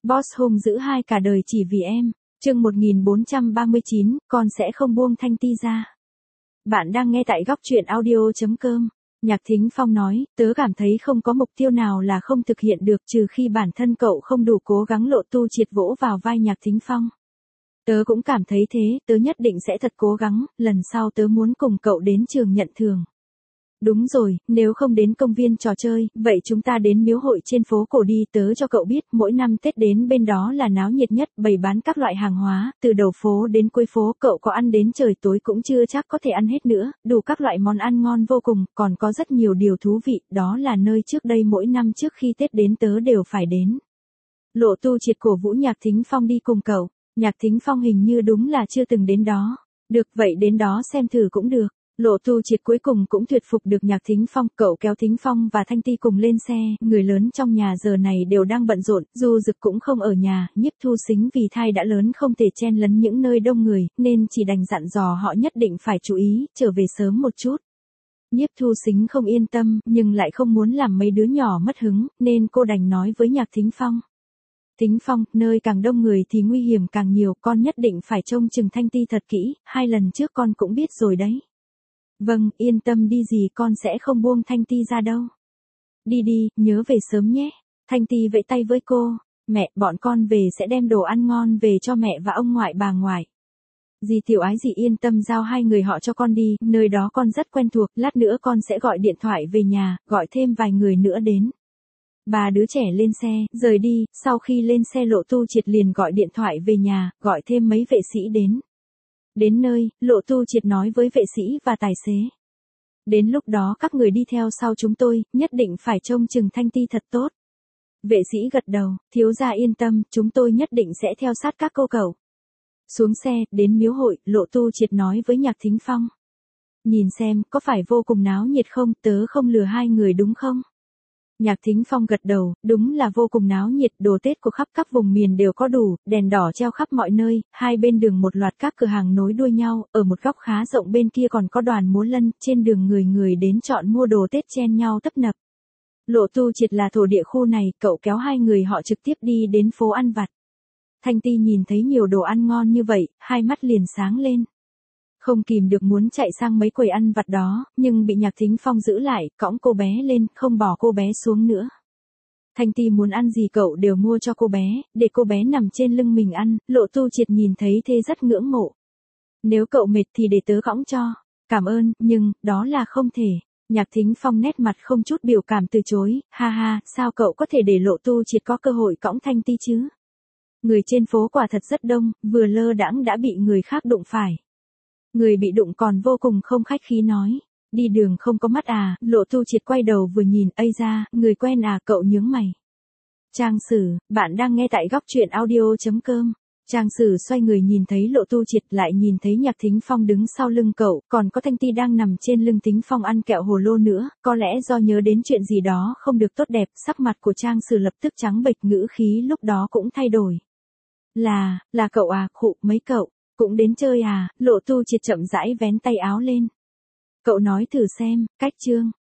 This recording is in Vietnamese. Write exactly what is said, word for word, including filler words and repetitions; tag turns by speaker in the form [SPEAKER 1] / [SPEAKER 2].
[SPEAKER 1] Boss hung dữ hai cả đời chỉ vì em. Chương một nghìn bốn trăm ba mươi chín, con sẽ không buông Thanh Ti ra. Bạn đang nghe tại góc truyện audio chấm com. Nhạc Thính Phong nói, tớ cảm thấy không có mục tiêu nào là không thực hiện được trừ khi bản thân cậu không đủ cố gắng. Lộ Tu Triệt vỗ vào vai Nhạc Thính Phong. Tớ cũng cảm thấy thế, tớ nhất định sẽ thật cố gắng, lần sau tớ muốn cùng cậu đến trường nhận thưởng. Đúng rồi, nếu không đến công viên trò chơi, vậy chúng ta đến miếu hội trên phố cổ đi. Tớ cho cậu biết, mỗi năm Tết đến bên đó là náo nhiệt nhất, bày bán các loại hàng hóa, từ đầu phố đến cuối phố. Cậu có ăn đến trời tối cũng chưa chắc có thể ăn hết nữa, đủ các loại món ăn ngon vô cùng, còn có rất nhiều điều thú vị. Đó là nơi trước đây mỗi năm trước khi Tết đến tớ đều phải đến. Lộ Tu Triệt cổ vũ Nhạc Thính Phong đi cùng cậu. Nhạc Thính Phong hình như đúng là chưa từng đến đó. Được, vậy đến đó xem thử cũng được. Lộ Tu Triệt cuối cùng cũng thuyết phục được Nhạc Thính Phong. Cậu kéo Thính Phong và Thanh Ti cùng lên xe. Người lớn trong nhà giờ này đều đang bận rộn. Du Dực cũng không ở nhà. Nhiếp Thu Sính vì thai đã lớn không thể chen lấn những nơi đông người, nên chỉ đành dặn dò họ nhất định phải chú ý, trở về sớm một chút. Nhiếp Thu Sính không yên tâm, nhưng lại không muốn làm mấy đứa nhỏ mất hứng, nên cô đành nói với Nhạc Thính Phong. Thính Phong, nơi càng đông người thì nguy hiểm càng nhiều, con nhất định phải trông chừng Thanh Ti thật kỹ, hai lần trước con cũng biết rồi đấy. Vâng, yên tâm đi dì, con sẽ không buông Thanh Ti ra đâu. Đi đi, nhớ về sớm nhé. Thanh Ti vẫy tay với cô. Mẹ, bọn con về sẽ đem đồ ăn ngon về cho mẹ và ông ngoại bà ngoại. Dì Tiểu Ái dì yên tâm giao hai người họ cho con đi, nơi đó con rất quen thuộc, lát nữa con sẽ gọi điện thoại về nhà, gọi thêm vài người nữa đến. Ba đứa trẻ lên xe, rời đi. Sau khi lên xe Lộ Tu Triệt liền gọi điện thoại về nhà, gọi thêm mấy vệ sĩ đến. Đến nơi, Lộ Tu Triệt nói với vệ sĩ và tài xế. Đến lúc đó các người đi theo sau chúng tôi, nhất định phải trông chừng Thanh Ti thật tốt. Vệ sĩ gật đầu, thiếu gia yên tâm, chúng tôi nhất định sẽ theo sát các cô cậu. Xuống xe, đến miếu hội, Lộ Tu Triệt nói với Nhạc Thính Phong. Nhìn xem, có phải vô cùng náo nhiệt không, tớ không lừa hai người đúng không? Nhạc Thính Phong gật đầu, đúng là vô cùng náo nhiệt, đồ Tết của khắp các vùng miền đều có đủ, đèn đỏ treo khắp mọi nơi, hai bên đường một loạt các cửa hàng nối đuôi nhau, ở một góc khá rộng bên kia còn có đoàn múa lân, trên đường người người đến chọn mua đồ Tết chen nhau tấp nập. Lộ Tu Triệt là thổ địa khu này, cậu kéo hai người họ trực tiếp đi đến phố ăn vặt. Thanh Ti nhìn thấy nhiều đồ ăn ngon như vậy, hai mắt liền sáng lên. Không kìm được muốn chạy sang mấy quầy ăn vặt đó, nhưng bị Nhạc Thính Phong giữ lại, cõng cô bé lên, không bỏ cô bé xuống nữa. Thanh Ti muốn ăn gì cậu đều mua cho cô bé, để cô bé nằm trên lưng mình ăn. Lộ Tu Triệt nhìn thấy thế rất ngưỡng mộ. Nếu cậu mệt thì để tớ cõng cho. Cảm ơn, nhưng, đó là không thể. Nhạc Thính Phong nét mặt không chút biểu cảm từ chối, ha ha, sao cậu có thể để Lộ Tu Triệt có cơ hội cõng Thanh Ti chứ? Người trên phố quả thật rất đông, vừa lơ đãng đã bị người khác đụng phải. Người bị đụng còn vô cùng không khách khí nói. Đi đường không có mắt à? Lộ Tu Triệt quay đầu vừa nhìn, ây ra, người quen à? Cậu nhướng mày. Trang Sử, bạn đang nghe tại góc truyện audio chấm com. Trang Sử xoay người nhìn thấy Lộ Tu Triệt, lại nhìn thấy Nhạc Thính Phong đứng sau lưng cậu, còn có Thanh Ti đang nằm trên lưng Thính Phong ăn kẹo hồ lô nữa. Có lẽ do nhớ đến chuyện gì đó không được tốt đẹp, sắc mặt của Trang Sử lập tức trắng bệch, ngữ khí lúc đó cũng thay đổi. Là, là cậu à? Khụ, mấy cậu cũng đến chơi à? Lộ Tu Triệt chậm rãi vén tay áo lên. Cậu nói thử xem, cách chương.